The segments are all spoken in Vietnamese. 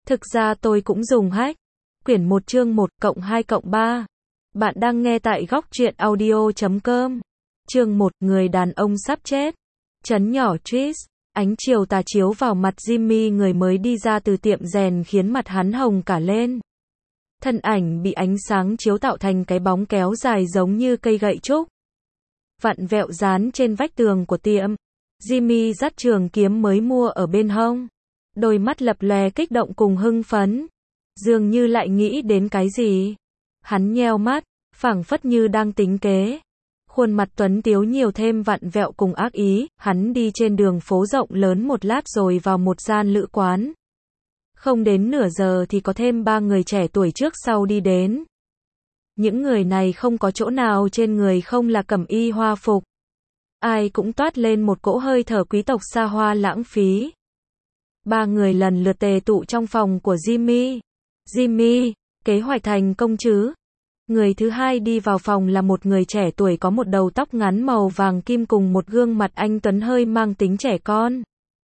Thực ra tôi cũng dùng hack. Quyển 1 chương 1 cộng 2 cộng 3. Bạn đang nghe tại góc truyện audio.com. Chương 1, người đàn ông sắp chết. Trấn nhỏ Tris. Ánh chiều tà chiếu vào mặt Jimmy, người mới đi ra từ tiệm rèn, khiến mặt hắn hồng cả lên. Thân ảnh bị ánh sáng chiếu tạo thành cái bóng kéo dài giống như cây gậy trúc, vặn vẹo dán trên vách tường của tiệm. Jimmy dắt trường kiếm mới mua ở bên hông, đôi mắt lập lòe kích động cùng hưng phấn, dường như lại nghĩ đến cái gì. Hắn nheo mắt, phảng phất như đang tính kế. Khuôn mặt tuấn tiếu nhiều thêm vặn vẹo cùng ác ý. Hắn đi trên đường phố rộng lớn một lát rồi vào một gian lữ quán. Không đến nửa giờ thì có thêm 3 người trẻ tuổi trước sau đi đến. Những người này không có chỗ nào trên người không là cẩm y hoa phục. Ai cũng toát lên một cỗ hơi thở quý tộc xa hoa lãng phí. 3 người lần lượt tề tụ trong phòng của Jimmy. Jimmy, kế hoạch thành công chứ? Người thứ hai đi vào phòng là một người trẻ tuổi có một đầu tóc ngắn màu vàng kim cùng một gương mặt anh tuấn hơi mang tính trẻ con.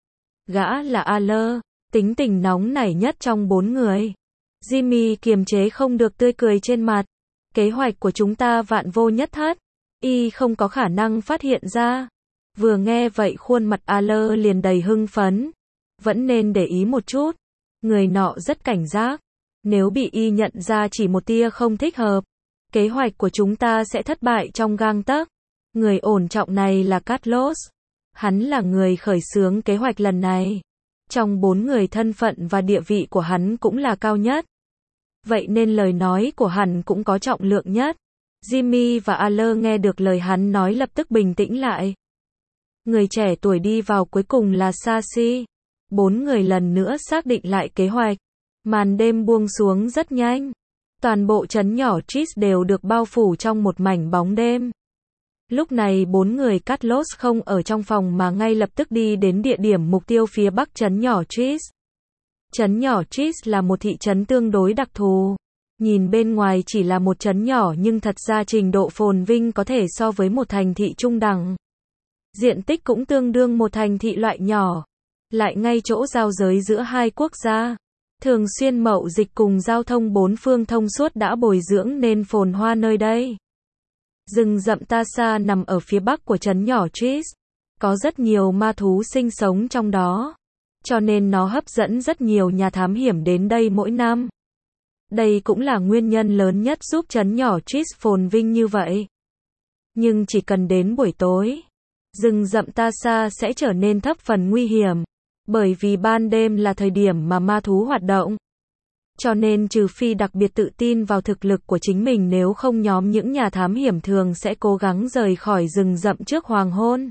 Gã là Aller, tính tình nóng nảy nhất trong 4 người. Jimmy kiềm chế không được tươi cười trên mặt. Kế hoạch của chúng ta vạn vô nhất thất. Y không có khả năng phát hiện ra. Vừa nghe vậy khuôn mặt Aller liền đầy hưng phấn. Vẫn nên để ý một chút. Người nọ rất cảnh giác. Nếu bị Y nhận ra chỉ một tia không thích hợp, kế hoạch của chúng ta sẽ thất bại trong gang tấc. Người ổn trọng này là Carlos. Hắn là người khởi xướng kế hoạch lần này. Trong 4 người thân phận và địa vị của hắn cũng là cao nhất. Vậy nên lời nói của hắn cũng có trọng lượng nhất. Jimmy và Aller nghe được lời hắn nói lập tức bình tĩnh lại. Người trẻ tuổi đi vào cuối cùng là Sashi. 4 người lần nữa xác định lại kế hoạch. Màn đêm buông xuống rất nhanh. Toàn bộ trấn nhỏ Tris đều được bao phủ trong một mảnh bóng đêm. Lúc này 4 người Carlos không ở trong phòng mà ngay lập tức đi đến địa điểm mục tiêu phía bắc trấn nhỏ Tris. Trấn nhỏ Tris là một thị trấn tương đối đặc thù. Nhìn bên ngoài chỉ là một trấn nhỏ nhưng thật ra trình độ phồn vinh có thể so với một thành thị trung đẳng. Diện tích cũng tương đương một thành thị loại nhỏ. Lại ngay chỗ giao giới giữa hai quốc gia. Thường xuyên mậu dịch cùng giao thông 4 phương thông suốt đã bồi dưỡng nên phồn hoa nơi đây. Rừng rậm Tasa nằm ở phía bắc của trấn nhỏ Tris. Có rất nhiều ma thú sinh sống trong đó. Cho nên nó hấp dẫn rất nhiều nhà thám hiểm đến đây mỗi năm. Đây cũng là nguyên nhân lớn nhất giúp trấn nhỏ Tris phồn vinh như vậy. Nhưng chỉ cần đến buổi tối, rừng rậm Tasa sẽ trở nên thập phần nguy hiểm. Bởi vì ban đêm là thời điểm mà ma thú hoạt động. Cho nên trừ phi đặc biệt tự tin vào thực lực của chính mình, nếu không nhóm những nhà thám hiểm thường sẽ cố gắng rời khỏi rừng rậm trước hoàng hôn.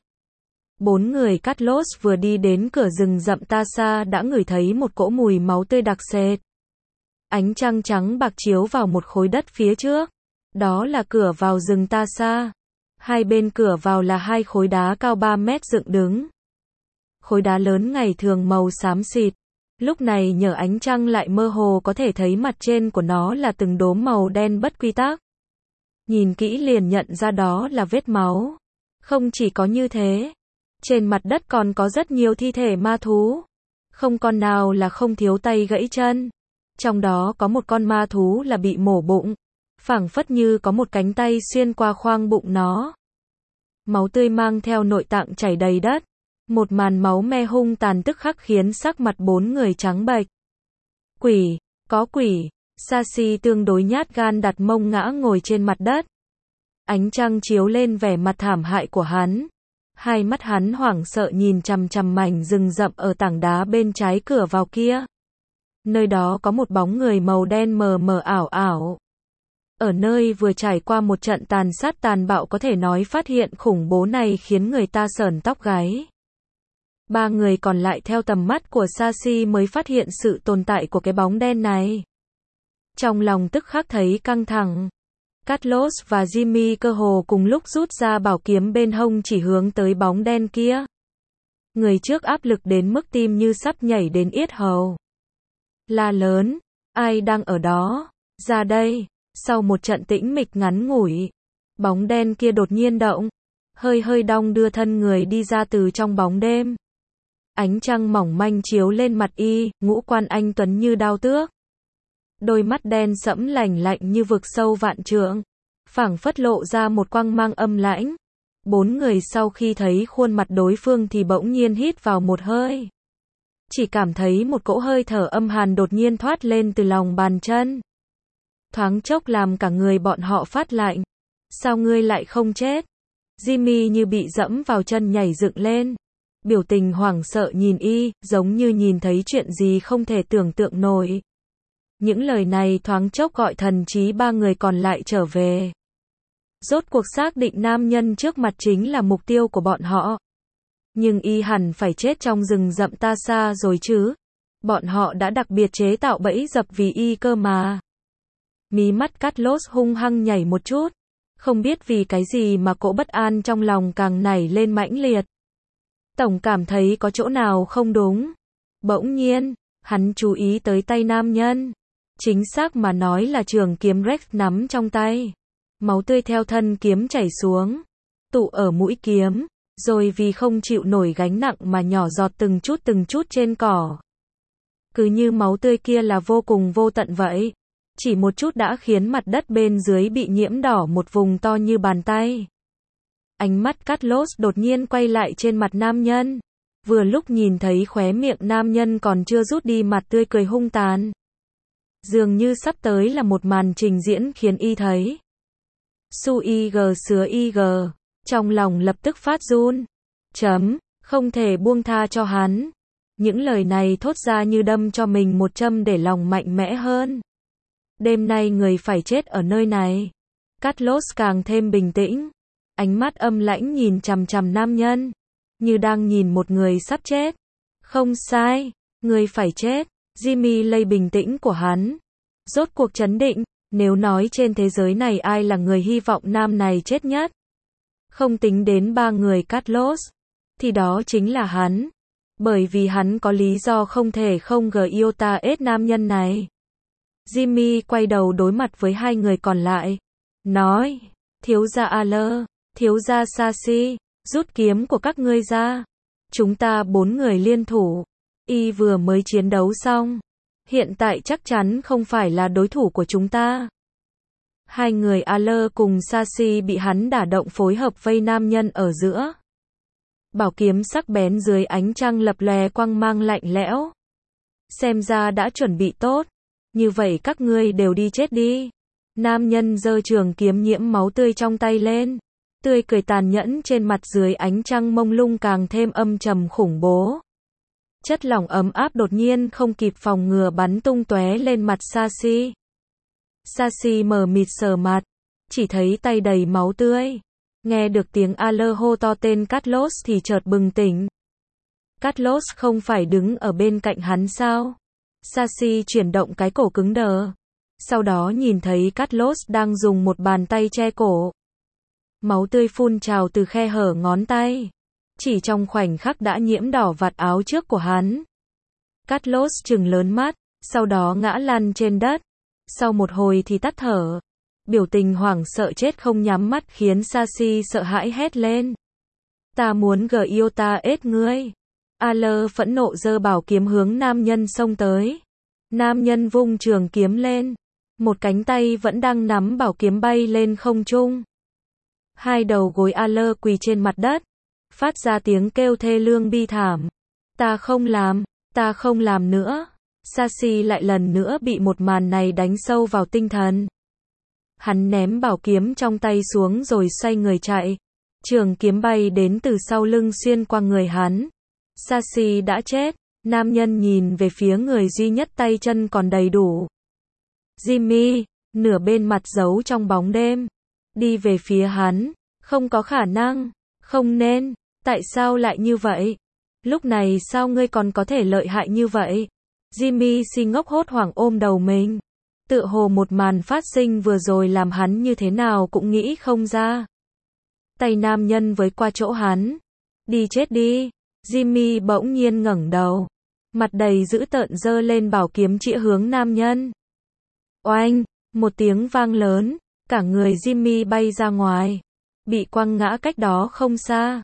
4 người Carlos vừa đi đến cửa rừng rậm Tasa đã ngửi thấy một cỗ mùi máu tươi đặc sệt. Ánh trăng trắng bạc chiếu vào một khối đất phía trước. Đó là cửa vào rừng Tasa. Hai bên cửa vào là 2 khối đá cao 3 mét dựng đứng. Khối đá lớn ngày thường màu xám xịt. Lúc này nhờ ánh trăng lại mơ hồ có thể thấy mặt trên của nó là từng đốm màu đen bất quy tắc. Nhìn kỹ liền nhận ra đó là vết máu. Không chỉ có như thế, trên mặt đất còn có rất nhiều thi thể ma thú. Không con nào là không thiếu tay gãy chân. Trong đó có một con ma thú là bị mổ bụng. Phảng phất như có một cánh tay xuyên qua khoang bụng nó. Máu tươi mang theo nội tạng chảy đầy đất. Một màn máu me hung tàn tức khắc khiến sắc mặt 4 người trắng bệch. Quỷ, có quỷ. Sashi tương đối nhát gan đặt mông ngã ngồi trên mặt đất. Ánh trăng chiếu lên vẻ mặt thảm hại của hắn. Hai mắt hắn hoảng sợ nhìn chằm chằm mảnh rừng rậm ở tảng đá bên trái cửa vào kia. Nơi đó có một bóng người màu đen mờ mờ ảo ảo. Ở nơi vừa trải qua một trận tàn sát tàn bạo, có thể nói phát hiện khủng bố này khiến người ta sởn tóc gáy. 3 người còn lại theo tầm mắt của Sashi mới phát hiện sự tồn tại của cái bóng đen này. Trong lòng tức khắc thấy căng thẳng. Carlos và Jimmy cơ hồ cùng lúc rút ra bảo kiếm bên hông chỉ hướng tới bóng đen kia. Người trước áp lực đến mức tim như sắp nhảy đến yết hầu. La lớn, ai đang ở đó? Ra đây. Sau một trận tĩnh mịch ngắn ngủi, bóng đen kia đột nhiên động. Hơi hơi đong đưa thân người đi ra từ trong bóng đêm. Ánh trăng mỏng manh chiếu lên mặt y, ngũ quan anh tuấn như đao tước. Đôi mắt đen sẫm lạnh lạnh như vực sâu vạn trượng, phảng phất lộ ra một quang mang âm lãnh. Bốn người sau khi thấy khuôn mặt đối phương thì bỗng nhiên hít vào một hơi. Chỉ cảm thấy một cỗ hơi thở âm hàn đột nhiên thoát lên từ lòng bàn chân. Thoáng chốc làm cả người bọn họ phát lạnh. Sao ngươi lại không chết? Jimmy như bị dẫm vào chân nhảy dựng lên. Biểu tình hoảng sợ nhìn y, giống như nhìn thấy chuyện gì không thể tưởng tượng nổi. Những lời này thoáng chốc gọi thần trí ba người còn lại trở về. Rốt cuộc xác định nam nhân trước mặt chính là mục tiêu của bọn họ. Nhưng y hẳn phải chết trong rừng rậm ta xa rồi chứ. Bọn họ đã đặc biệt chế tạo bẫy dập vì y cơ mà. Mí mắt Carlos hung hăng nhảy một chút. Không biết vì cái gì mà cỗ bất an trong lòng càng nảy lên mãnh liệt. Tổng cảm thấy có chỗ nào không đúng. Bỗng nhiên, hắn chú ý tới tay nam nhân. Chính xác mà nói là trường kiếm Rex nắm trong tay. Máu tươi theo thân kiếm chảy xuống, tụ ở mũi kiếm, rồi vì không chịu nổi gánh nặng mà nhỏ giọt từng chút trên cỏ. Cứ như máu tươi kia là vô cùng vô tận vậy. Chỉ một chút đã khiến mặt đất bên dưới bị nhiễm đỏ một vùng to như bàn tay. Ánh mắt Carlos đột nhiên quay lại trên mặt nam nhân. Vừa lúc nhìn thấy khóe miệng nam nhân còn chưa rút đi mặt tươi cười hung tàn. Dường như sắp tới là một màn trình diễn khiến y thấy. Su ig sứa ig, trong lòng lập tức phát run. Không thể buông tha cho hắn. Những lời này thốt ra như đâm cho mình một châm để lòng mạnh mẽ hơn. Đêm nay người phải chết ở nơi này. Carlos càng thêm bình tĩnh. Ánh mắt âm lãnh nhìn chằm chằm nam nhân. Như đang nhìn một người sắp chết. Không sai, người phải chết. Jimmy lây bình tĩnh của hắn. Rốt cuộc trấn định. Nếu nói trên thế giới này ai là người hy vọng nam này chết nhất, không tính đến ba người Carlos, thì đó chính là hắn. Bởi vì hắn có lý do không thể không Giota ết nam nhân này. Jimmy quay đầu đối mặt với hai người còn lại. Nói, thiếu gia Aller, thiếu gia Sashi, rút kiếm của các ngươi ra. Chúng ta bốn người liên thủ. Y vừa mới chiến đấu xong. Hiện tại chắc chắn không phải là đối thủ của chúng ta. Hai người Aller cùng Sashi bị hắn đả động phối hợp vây nam nhân ở giữa. Bảo kiếm sắc bén dưới ánh trăng lập lòe quang mang lạnh lẽo. Xem ra đã chuẩn bị tốt. Như vậy các ngươi đều đi chết đi. Nam nhân giơ trường kiếm nhiễm máu tươi trong tay lên. Tươi cười tàn nhẫn trên mặt dưới ánh trăng mông lung càng thêm âm trầm khủng bố. Chất lỏng ấm áp đột nhiên không kịp phòng ngừa bắn tung tóe lên mặt Sashi. Sashi mờ mịt sờ mặt, chỉ thấy tay đầy máu tươi. Nghe được tiếng Aller hô to tên Carlos thì chợt bừng tỉnh. Carlos không phải đứng ở bên cạnh hắn sao? Sashi chuyển động cái cổ cứng đờ. Sau đó nhìn thấy Carlos đang dùng một bàn tay che cổ. Máu tươi phun trào từ khe hở ngón tay. Chỉ trong khoảnh khắc đã nhiễm đỏ vạt áo trước của hắn. Carlos trừng lớn mắt, sau đó ngã lăn trên đất. Sau một hồi thì tắt thở. Biểu tình hoảng sợ chết không nhắm mắt khiến Sashi sợ hãi hét lên. Ta muốn Giota ết ngươi. Aller phẫn nộ giơ bảo kiếm hướng nam nhân xông tới. Nam nhân vung trường kiếm lên. Một cánh tay vẫn đang nắm bảo kiếm bay lên không trung. Hai đầu gối Aller quỳ trên mặt đất. Phát ra tiếng kêu thê lương bi thảm. Ta không làm nữa. Sashi lại lần nữa bị một màn này đánh sâu vào tinh thần. Hắn ném bảo kiếm trong tay xuống rồi xoay người chạy. Trường kiếm bay đến từ sau lưng xuyên qua người hắn. Sashi đã chết. Nam nhân nhìn về phía người duy nhất tay chân còn đầy đủ. Jimmy, nửa bên mặt giấu trong bóng đêm. Đi về phía hắn. Không có khả năng. Không nên. Tại sao lại như vậy? Lúc này sao ngươi còn có thể lợi hại như vậy? Jimmy si ngốc hốt hoảng ôm đầu mình. Tựa hồ một màn phát sinh vừa rồi làm hắn như thế nào cũng nghĩ không ra. Tay nam nhân với qua chỗ hắn. Đi chết đi. Jimmy bỗng nhiên ngẩng đầu. Mặt đầy dữ tợn giơ lên bảo kiếm chĩa hướng nam nhân. Oanh! Một tiếng vang lớn. Cả người Jimmy bay ra ngoài. Bị quăng ngã cách đó không xa.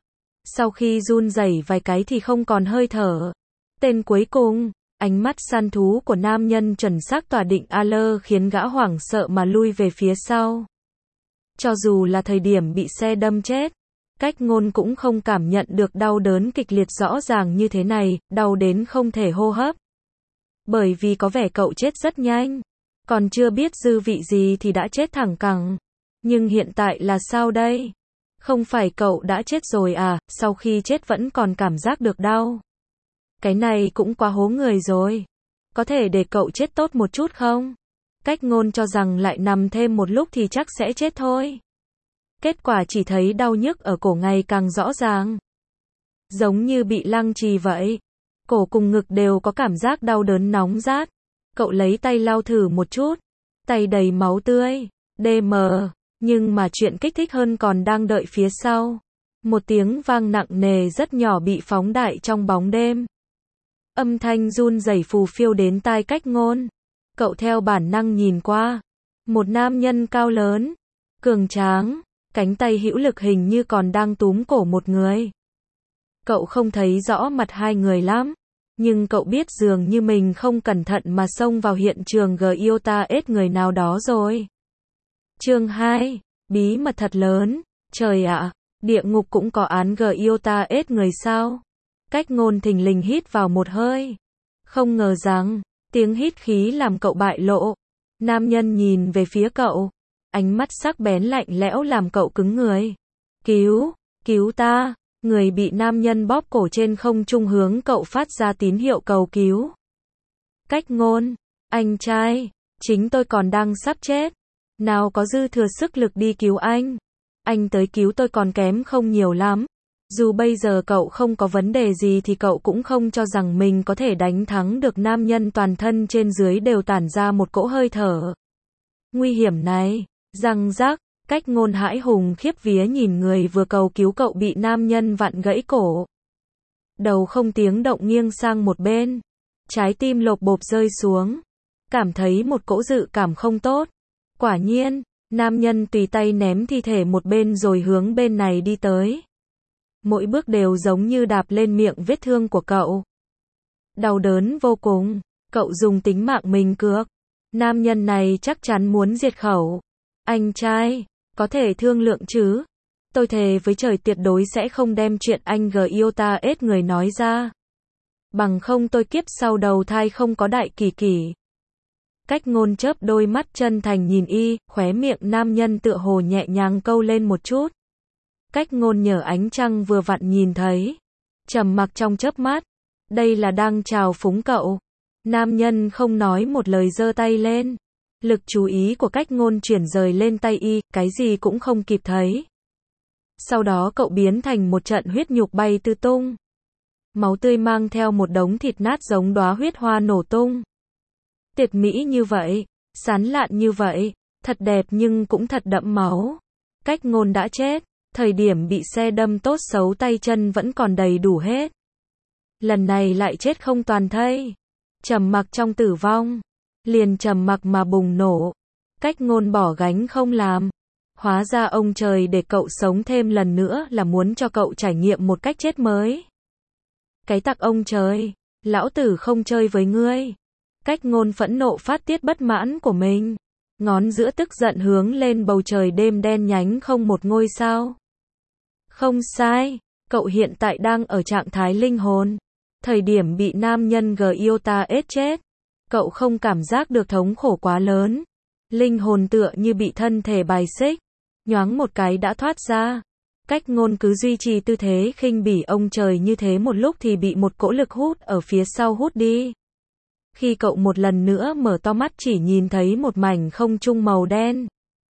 Sau khi run rẩy vài cái thì không còn hơi thở. Tên cuối cùng, ánh mắt săn thú của nam nhân chuẩn xác tỏa định A Lơ khiến gã hoảng sợ mà lui về phía sau. Cho dù là thời điểm bị xe đâm chết, Cách Ngôn cũng không cảm nhận được đau đớn kịch liệt rõ ràng như thế này, đau đến không thể hô hấp. Bởi vì có vẻ cậu chết rất nhanh, còn chưa biết dư vị gì thì đã chết thẳng cẳng. Nhưng hiện tại là sao đây? Không phải cậu đã chết rồi à, sau khi chết vẫn còn cảm giác được đau. Cái này cũng quá hố người rồi. Có thể để cậu chết tốt một chút không? Cách Ngôn cho rằng lại nằm thêm một lúc thì chắc sẽ chết thôi. Kết quả chỉ thấy đau nhức ở cổ ngày càng rõ ràng. Giống như bị lăng trì vậy. Cổ cùng ngực đều có cảm giác đau đớn nóng rát. Cậu lấy tay lau thử một chút. Tay đầy máu tươi. DM. Nhưng mà chuyện kích thích hơn còn đang đợi phía sau. Một tiếng vang nặng nề rất nhỏ bị phóng đại trong bóng đêm. Âm thanh run rẩy phù phiêu đến tai Cách Ngôn. Cậu theo bản năng nhìn qua. Một nam nhân cao lớn, cường tráng, cánh tay hữu lực hình như còn đang túm cổ một người. Cậu không thấy rõ mặt hai người lắm, nhưng cậu biết dường như mình không cẩn thận mà xông vào hiện trường GIOTA-S người nào đó rồi. Chương 2, bí mật thật lớn. Trời ạ, địa ngục cũng có án GIOTA-S người sao? Cách Ngôn thình lình hít vào một hơi. Không ngờ rằng, tiếng hít khí làm cậu bại lộ. Nam nhân nhìn về phía cậu. Ánh mắt sắc bén lạnh lẽo làm cậu cứng người. Cứu ta. Người bị nam nhân bóp cổ trên không trung hướng cậu phát ra tín hiệu cầu cứu. Cách Ngôn, anh trai, chính tôi còn đang sắp chết. Nào có dư thừa sức lực đi cứu anh. Anh tới cứu tôi còn kém không nhiều lắm. Dù bây giờ cậu không có vấn đề gì thì cậu cũng không cho rằng mình có thể đánh thắng được nam nhân toàn thân trên dưới đều tản ra một cỗ hơi thở. Nguy hiểm này, răng rắc, Cách Ngôn hãi hùng khiếp vía nhìn người vừa cầu cứu cậu bị nam nhân vặn gãy cổ. Đầu không tiếng động nghiêng sang một bên. Trái tim lộp bộp rơi xuống. Cảm thấy một cỗ dự cảm không tốt. Quả nhiên, nam nhân tùy tay ném thi thể một bên rồi hướng bên này đi tới. Mỗi bước đều giống như đạp lên miệng vết thương của cậu. Đau đớn vô cùng, cậu dùng tính mạng mình cược. Nam nhân này chắc chắn muốn diệt khẩu. Anh trai, có thể thương lượng chứ? Tôi thề với trời tuyệt đối sẽ không đem chuyện anh GIOTA-S người nói ra. Bằng không tôi kiếp sau đầu thai không có đại kỳ kỷ. Cách Ngôn chớp đôi mắt chân thành nhìn khóe miệng nam nhân tựa hồ nhẹ nhàng câu lên một chút. Cách Ngôn nhờ ánh trăng vừa vặn nhìn thấy. Trầm mặc trong chớp mắt. Đây là đang chào phúng cậu. Nam nhân không nói một lời giơ tay lên. Lực chú ý của Cách Ngôn chuyển rời lên tay cái gì cũng không kịp thấy. Sau đó cậu biến thành một trận huyết nhục bay tứ tung. Máu tươi mang theo một đống thịt nát giống đóa huyết hoa nổ tung. Tuyệt mỹ như vậy, sán lạn như vậy, thật đẹp nhưng cũng thật đẫm máu. Cách Ngôn đã chết. Thời điểm bị xe đâm tốt xấu tay chân vẫn còn đầy đủ hết. Lần này lại chết không toàn thây. Trầm mặc trong tử vong. Liền trầm mặc mà bùng nổ. Cách Ngôn bỏ gánh không làm. Hóa ra ông trời để cậu sống thêm lần nữa là muốn cho cậu trải nghiệm một cách chết mới. Cái tặc ông trời. Lão tử không chơi với ngươi. Cách Ngôn phẫn nộ phát tiết bất mãn của mình. Ngón giữa tức giận hướng lên bầu trời đêm đen nhánh không một ngôi sao. Không sai, cậu hiện tại đang ở trạng thái linh hồn. Thời điểm bị nam nhân GIOTA-S chết, cậu không cảm giác được thống khổ quá lớn. Linh hồn tựa như bị thân thể bài xích, nhoáng một cái đã thoát ra. Cách Ngôn cứ duy trì tư thế khinh bỉ ông trời như thế một lúc thì bị một cỗ lực hút ở phía sau hút đi. Khi cậu một lần nữa mở to mắt chỉ nhìn thấy một mảnh không trung màu đen.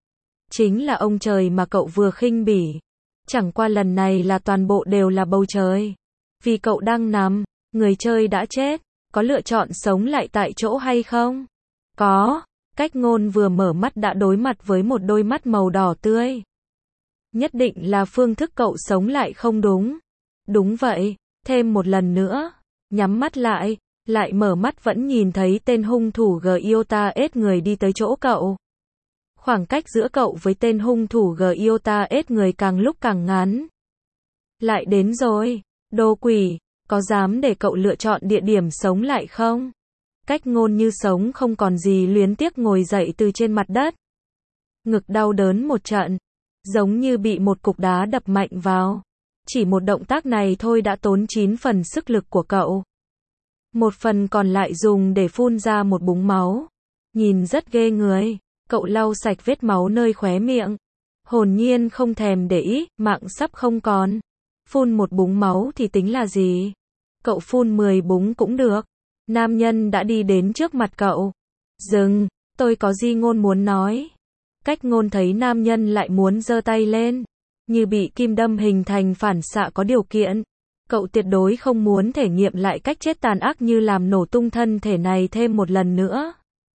Chính là ông trời mà cậu vừa khinh bỉ. Chẳng qua lần này là toàn bộ đều là bầu trời. Vì cậu đang nằm, người chơi đã chết, có lựa chọn sống lại tại chỗ hay không? Có. Cách Ngôn vừa mở mắt đã đối mặt với một đôi mắt màu đỏ tươi. Nhất định là phương thức cậu sống lại không đúng. Đúng vậy, thêm một lần nữa. Nhắm mắt lại mở mắt vẫn nhìn thấy tên hung thủ GIOTA-S người đi tới chỗ cậu. Khoảng cách giữa cậu với tên hung thủ GIOTA-S người càng lúc càng ngắn. Lại đến rồi. Đồ quỷ, có dám để cậu lựa chọn địa điểm sống lại không? Cách Ngôn như sống không còn gì luyến tiếc ngồi dậy từ trên mặt đất. Ngực đau đớn một trận, giống như bị một cục đá đập mạnh vào. Chỉ một động tác này thôi đã tốn 9 phần sức lực của cậu. Một phần còn lại dùng để phun ra một búng máu. Nhìn rất ghê người. Cậu lau sạch vết máu nơi khóe miệng. Hồn nhiên không thèm để ý, mạng sắp không còn. Phun một búng máu thì tính là gì? Cậu phun 10 búng cũng được. Nam nhân đã đi đến trước mặt cậu. Dừng, tôi có gì Ngôn muốn nói. Cách Ngôn thấy nam nhân lại muốn giơ tay lên. Như bị kim đâm hình thành phản xạ có điều kiện. Cậu tuyệt đối không muốn thể nghiệm lại cách chết tàn ác như làm nổ tung thân thể này thêm một lần nữa.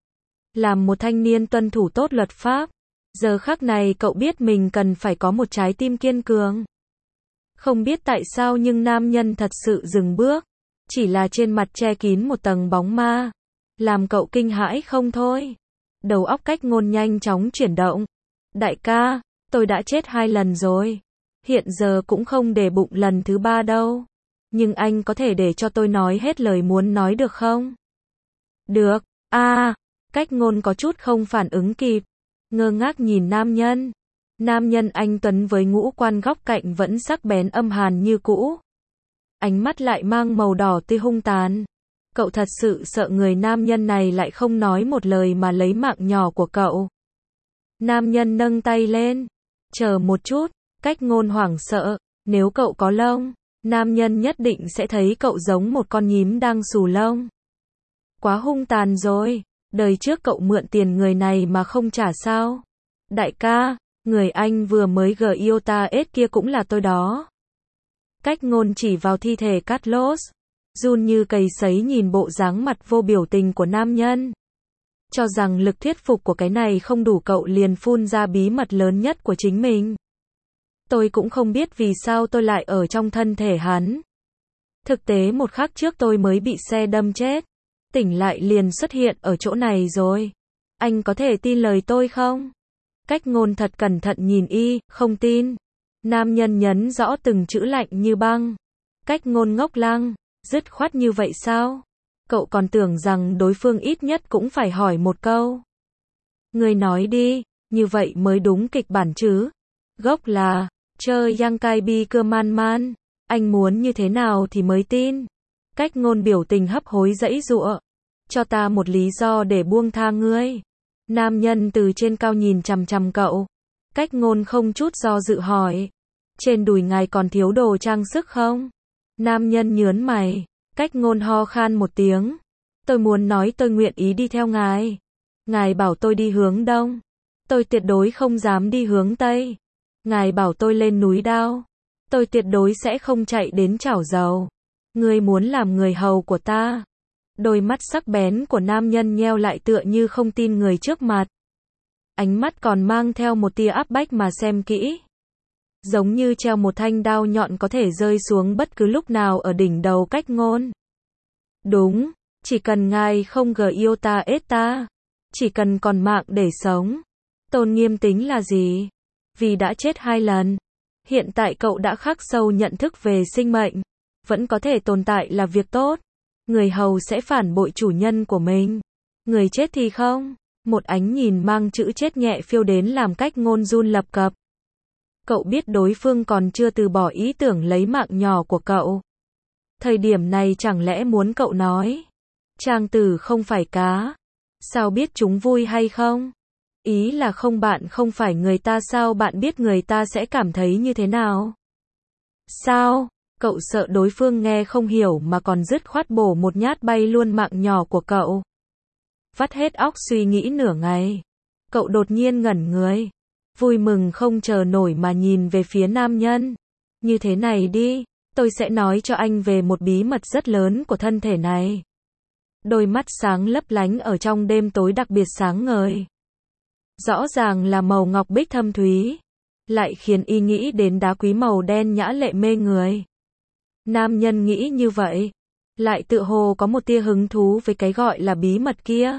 Làm một thanh niên tuân thủ tốt luật pháp. Giờ khắc này cậu biết mình cần phải có một trái tim kiên cường. Không biết tại sao nhưng nam nhân thật sự dừng bước. Chỉ là trên mặt che kín một tầng bóng ma. Làm cậu kinh hãi không thôi. Đầu óc Cách Ngôn nhanh chóng chuyển động. Đại ca, tôi đã chết 2 lần rồi. Hiện giờ cũng không để bụng lần thứ 3 đâu. Nhưng anh có thể để cho tôi nói hết lời muốn nói được không? Được, Cách Ngôn có chút không phản ứng kịp. Ngơ ngác nhìn nam nhân. Nam nhân anh tuấn với ngũ quan góc cạnh vẫn sắc bén âm hàn như cũ. Ánh mắt lại mang màu đỏ tươi hung tàn. Cậu thật sự sợ người nam nhân này lại không nói một lời mà lấy mạng nhỏ của cậu. Nam nhân nâng tay lên. Chờ một chút, Cách Ngôn hoảng sợ. Nếu cậu có lông, nam nhân nhất định sẽ thấy cậu giống một con nhím đang xù lông. Quá hung tàn rồi. Đời trước cậu mượn tiền người này mà không trả sao? Đại ca, người anh vừa mới yêu ta ết kia cũng là tôi đó. Cách Ngôn chỉ vào thi thể Carlos. Run như cầy sấy nhìn bộ dáng mặt vô biểu tình của nam nhân. Cho rằng lực thuyết phục của cái này không đủ cậu liền phun ra bí mật lớn nhất của chính mình. Tôi cũng không biết vì sao tôi lại ở trong thân thể hắn. Thực tế một khắc trước tôi mới bị xe đâm chết. Tỉnh lại liền xuất hiện ở chỗ này rồi. Anh có thể tin lời tôi không? Cách Ngôn thật cẩn thận nhìn không tin. Nam nhân nhấn rõ từng chữ lạnh như băng. Cách Ngôn ngốc lăng, dứt khoát như vậy sao? Cậu còn tưởng rằng đối phương ít nhất cũng phải hỏi một câu. Người nói đi, như vậy mới đúng kịch bản chứ. Gốc là, chơi yang kai bi cơ man. Anh muốn như thế nào thì mới tin. Cách Ngôn biểu tình hấp hối giãy giụa. Cho ta một lý do để buông tha ngươi. Nam nhân từ trên cao nhìn chằm chằm cậu. Cách Ngôn không chút do dự hỏi. Trên đùi ngài còn thiếu đồ trang sức không? Nam nhân nhớn mày. Cách Ngôn ho khan một tiếng. Tôi muốn nói tôi nguyện ý đi theo ngài. Ngài bảo tôi đi hướng đông. Tôi tuyệt đối không dám đi hướng tây. Ngài bảo tôi lên núi Đao. Tôi tuyệt đối sẽ không chạy đến chảo dầu. Ngươi muốn làm người hầu của ta. Đôi mắt sắc bén của nam nhân nheo lại tựa như không tin người trước mặt. Ánh mắt còn mang theo một tia áp bách mà xem kỹ. Giống như treo một thanh đao nhọn có thể rơi xuống bất cứ lúc nào ở đỉnh đầu Cách Ngôn. Đúng, chỉ cần ngài không yêu ta ết ta. Chỉ cần còn mạng để sống. Tôn nghiêm tính là gì? Vì đã chết 2 lần. Hiện tại cậu đã khắc sâu nhận thức về sinh mệnh. Vẫn có thể tồn tại là việc tốt. Người hầu sẽ phản bội chủ nhân của mình. Người chết thì không. Một ánh nhìn mang chữ chết nhẹ phiêu đến làm Cách Ngôn run lập cập. Cậu biết đối phương còn chưa từ bỏ ý tưởng lấy mạng nhỏ của cậu. Thời điểm này chẳng lẽ muốn cậu nói. Trang tử không phải cá. Sao biết chúng vui hay không? Ý là không bạn không phải người ta sao bạn biết người ta sẽ cảm thấy như thế nào? Sao? Cậu sợ đối phương nghe không hiểu mà còn dứt khoát bổ một nhát bay luôn mạng nhỏ của cậu. Vắt hết óc suy nghĩ nửa ngày. Cậu đột nhiên ngẩn người. Vui mừng không chờ nổi mà nhìn về phía nam nhân. Như thế này đi, tôi sẽ nói cho anh về một bí mật rất lớn của thân thể này. Đôi mắt sáng lấp lánh ở trong đêm tối đặc biệt sáng ngời. Rõ ràng là màu ngọc bích thâm thúy. Lại khiến y nghĩ đến đá quý màu đen nhã lệ mê người. Nam nhân nghĩ như vậy. Lại tự hồ có một tia hứng thú với cái gọi là bí mật kia.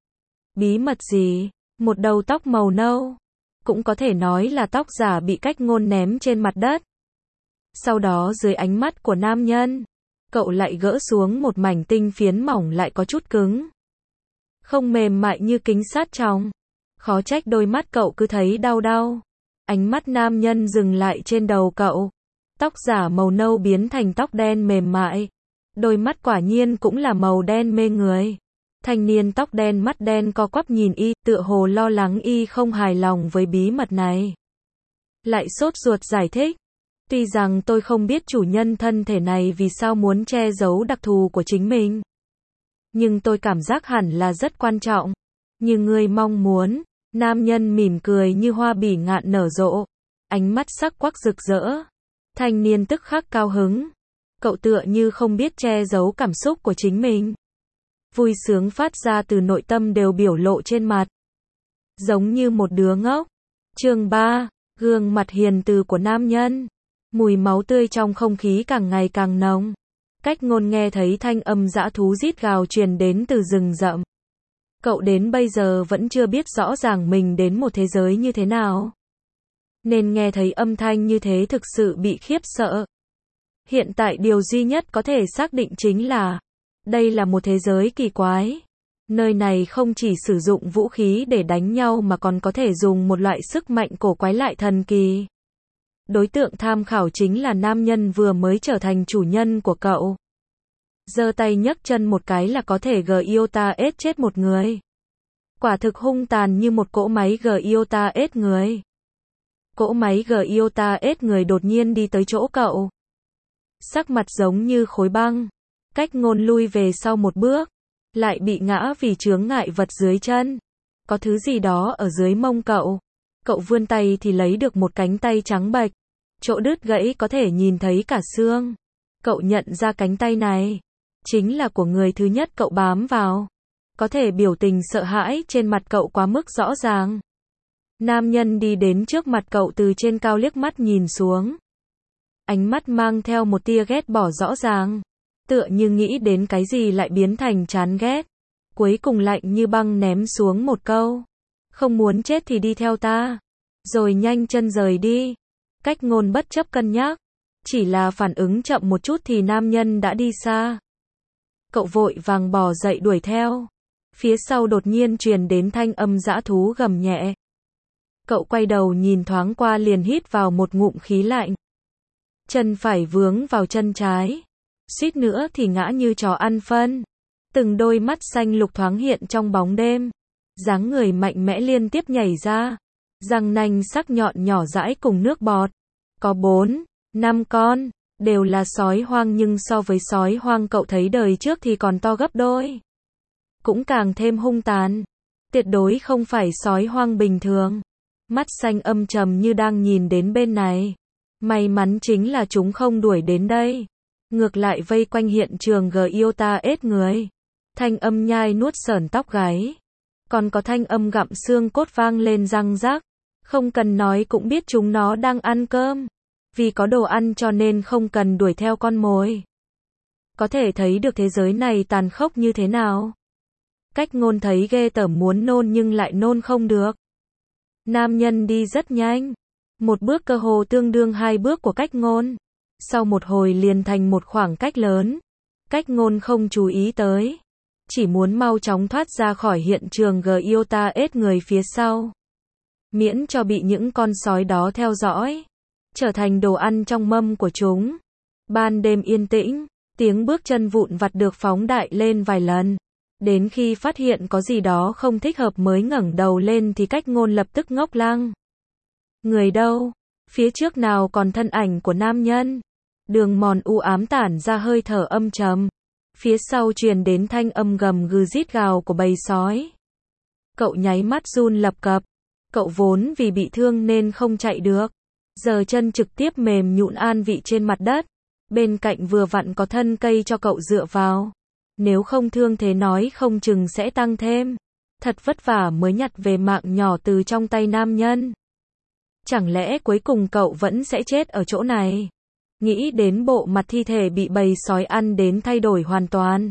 Bí mật gì? Một đầu tóc màu nâu. Cũng có thể nói là tóc giả bị Cách Ngôn ném trên mặt đất. Sau đó dưới ánh mắt của nam nhân, cậu lại gỡ xuống một mảnh tinh phiến mỏng lại có chút cứng. Không mềm mại như kính sát trong. Khó trách đôi mắt cậu cứ thấy đau đau. Ánh mắt nam nhân dừng lại trên đầu cậu. Tóc giả màu nâu biến thành tóc đen mềm mại. Đôi mắt quả nhiên cũng là màu đen mê người. Thanh niên tóc đen mắt đen co quắp nhìn y, tựa hồ lo lắng y không hài lòng với bí mật này. Lại sốt ruột giải thích. Tuy rằng tôi không biết chủ nhân thân thể này vì sao muốn che giấu đặc thù của chính mình. Nhưng tôi cảm giác hẳn là rất quan trọng. Như ngươi mong muốn. Nam nhân mỉm cười như hoa bỉ ngạn nở rộ. Ánh mắt sắc quắc rực rỡ. Thanh niên tức khắc cao hứng. Cậu tựa như không biết che giấu cảm xúc của chính mình. Vui sướng phát ra từ nội tâm đều biểu lộ trên mặt. Giống như một đứa ngốc. Chương 3. Gương mặt hiền từ của nam nhân. Mùi máu tươi trong không khí càng ngày càng nồng. Cách ngôn nghe thấy thanh âm dã thú rít gào truyền đến từ rừng rậm. Cậu đến bây giờ vẫn chưa biết rõ ràng mình đến một thế giới như thế nào. Nên nghe thấy âm thanh như thế thực sự bị khiếp sợ. Hiện tại điều duy nhất có thể xác định chính là đây là một thế giới kỳ quái. Nơi này không chỉ sử dụng vũ khí để đánh nhau mà còn có thể dùng một loại sức mạnh cổ quái lại thần kỳ. Đối tượng tham khảo chính là nam nhân vừa mới trở thành chủ nhân của cậu. Giơ tay nhấc chân một cái là có thể Gyota-S chết một người. Quả thực hung tàn như một cỗ máy Gyota-S người. Cỗ máy Gyota-S người đột nhiên đi tới chỗ cậu. Sắc mặt giống như khối băng. Cách ngôn lui về sau một bước. Lại bị ngã vì chướng ngại vật dưới chân. Có thứ gì đó ở dưới mông cậu. Cậu vươn tay thì lấy được một cánh tay trắng bệch. Chỗ đứt gãy có thể nhìn thấy cả xương. Cậu nhận ra cánh tay này. Chính là của người thứ nhất cậu bám vào. Có thể biểu tình sợ hãi trên mặt cậu quá mức rõ ràng. Nam nhân đi đến trước mặt cậu từ trên cao liếc mắt nhìn xuống. Ánh mắt mang theo một tia ghét bỏ rõ ràng. Tựa như nghĩ đến cái gì lại biến thành chán ghét. Cuối cùng lạnh như băng ném xuống một câu. Không muốn chết thì đi theo ta. Rồi nhanh chân rời đi. Cách ngôn bất chấp cân nhắc. Chỉ là phản ứng chậm một chút thì nam nhân đã đi xa. Cậu vội vàng bò dậy đuổi theo. Phía sau đột nhiên truyền đến thanh âm dã thú gầm nhẹ. Cậu quay đầu nhìn thoáng qua liền hít vào một ngụm khí lạnh. Chân phải vướng vào chân trái. Suýt nữa thì ngã như chó ăn phân. Từng đôi mắt xanh lục thoáng hiện trong bóng đêm. Dáng người mạnh mẽ liên tiếp nhảy ra. Răng nanh sắc nhọn nhỏ dãi cùng nước bọt. Có 4, 5 con. Đều là sói hoang nhưng so với sói hoang cậu thấy đời trước thì còn to gấp đôi. Cũng càng thêm hung tàn. Tuyệt đối không phải sói hoang bình thường. Mắt xanh âm trầm như đang nhìn đến bên này. May mắn chính là chúng không đuổi đến đây. Ngược lại vây quanh hiện trường Gyota-S người. Thanh âm nhai nuốt sởn tóc gáy. Còn có thanh âm gặm xương cốt vang lên răng rắc. Không cần nói cũng biết chúng nó đang ăn cơm. Vì có đồ ăn cho nên không cần đuổi theo con mồi. Có thể thấy được thế giới này tàn khốc như thế nào. Cách ngôn thấy ghê tởm muốn nôn nhưng lại nôn không được. Nam nhân đi rất nhanh. Một bước cơ hồ tương đương 2 bước của cách ngôn. Sau một hồi liền thành một khoảng cách lớn. Cách ngôn không chú ý tới. Chỉ muốn mau chóng thoát ra khỏi hiện trường Gyota-S người phía sau. Miễn cho bị những con sói đó theo dõi. Trở thành đồ ăn trong mâm của chúng. Ban đêm yên tĩnh. Tiếng bước chân vụn vặt được phóng đại lên vài lần. Đến khi phát hiện có gì đó không thích hợp mới ngẩng đầu lên thì cách ngôn lập tức ngốc lăng. Người đâu? Phía trước nào còn thân ảnh của nam nhân? Đường mòn u ám tản ra hơi thở âm trầm. Phía sau truyền đến thanh âm gầm gừ rít gào của bầy sói. Cậu nháy mắt run lập cập. Cậu vốn vì bị thương nên không chạy được. Giờ chân trực tiếp mềm nhũn an vị trên mặt đất. Bên cạnh vừa vặn có thân cây cho cậu dựa vào. Nếu không thương thế nói không chừng sẽ tăng thêm. Thật vất vả mới nhặt về mạng nhỏ từ trong tay nam nhân. Chẳng lẽ cuối cùng cậu vẫn sẽ chết ở chỗ này? Nghĩ đến bộ mặt thi thể bị bầy sói ăn đến thay đổi hoàn toàn.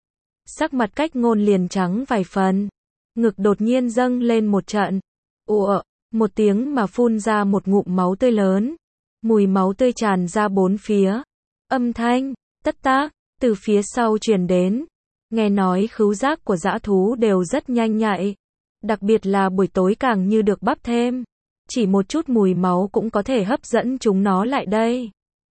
Sắc mặt cách ngôn liền trắng vài phần. Ngực đột nhiên dâng lên một trận. Ủa, một tiếng mà phun ra một ngụm máu tươi lớn. Mùi máu tươi tràn ra bốn phía. Âm thanh, tất tác, từ phía sau truyền đến. Nghe nói khứu giác của dã thú đều rất nhanh nhạy. Đặc biệt là buổi tối càng như được bắp thêm. Chỉ một chút mùi máu cũng có thể hấp dẫn chúng nó lại đây.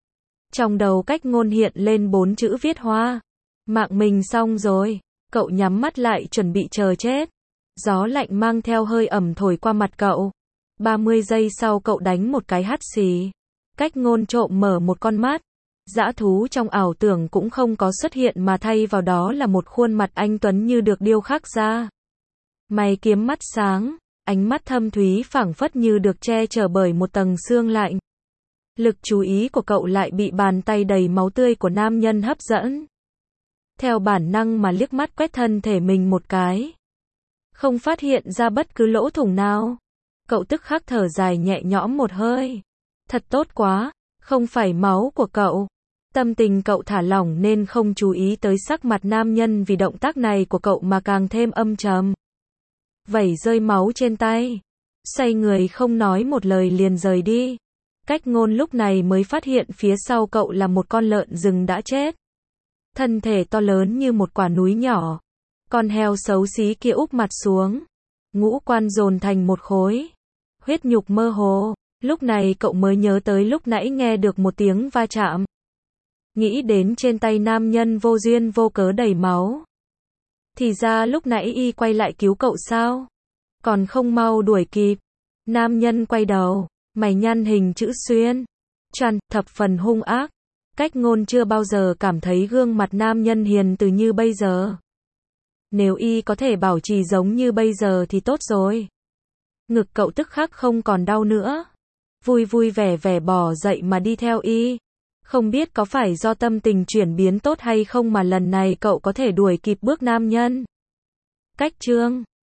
Trong đầu Cách Ngôn hiện lên 4 chữ viết hoa. Mạng mình xong rồi. Cậu nhắm mắt lại chuẩn bị chờ chết. Gió lạnh mang theo hơi ẩm thổi qua mặt cậu. 30 giây sau cậu đánh một cái hắt xì. Cách Ngôn trộm mở một con mắt. Dã thú trong ảo tưởng cũng không có xuất hiện mà thay vào đó là một khuôn mặt anh tuấn như được điêu khắc ra. Mày kiếm mắt sáng, ánh mắt thâm thúy phảng phất như được che chở bởi một tầng sương lạnh. Lực chú ý của cậu lại bị bàn tay đầy máu tươi của nam nhân hấp dẫn. Theo bản năng mà liếc mắt quét thân thể mình một cái. Không phát hiện ra bất cứ lỗ thủng nào. Cậu tức khắc thở dài nhẹ nhõm một hơi. Thật tốt quá, không phải máu của cậu. Tâm tình cậu thả lỏng nên không chú ý tới sắc mặt nam nhân vì động tác này của cậu mà càng thêm âm trầm. Vẩy rơi máu trên tay. Xoay người không nói một lời liền rời đi. Cách Ngôn lúc này mới phát hiện phía sau cậu là một con lợn rừng đã chết. Thân thể to lớn như một quả núi nhỏ. Con heo xấu xí kia úp mặt xuống. Ngũ quan dồn thành một khối. Huyết nhục mơ hồ. Lúc này cậu mới nhớ tới lúc nãy nghe được một tiếng va chạm. Nghĩ đến trên tay nam nhân vô duyên vô cớ đầy máu. Thì ra lúc nãy y quay lại cứu cậu sao? Còn không mau đuổi kịp. Nam nhân quay đầu, mày nhăn hình chữ xuyên. Tràn, thập phần hung ác. Cách Ngôn chưa bao giờ cảm thấy gương mặt nam nhân hiền từ như bây giờ. Nếu y có thể bảo trì giống như bây giờ thì tốt rồi. Ngực cậu tức khắc không còn đau nữa. Vui vui vẻ vẻ bò dậy mà đi theo y. Không biết có phải do tâm tình chuyển biến tốt hay không mà lần này cậu có thể đuổi kịp bước nam nhân. Cách chương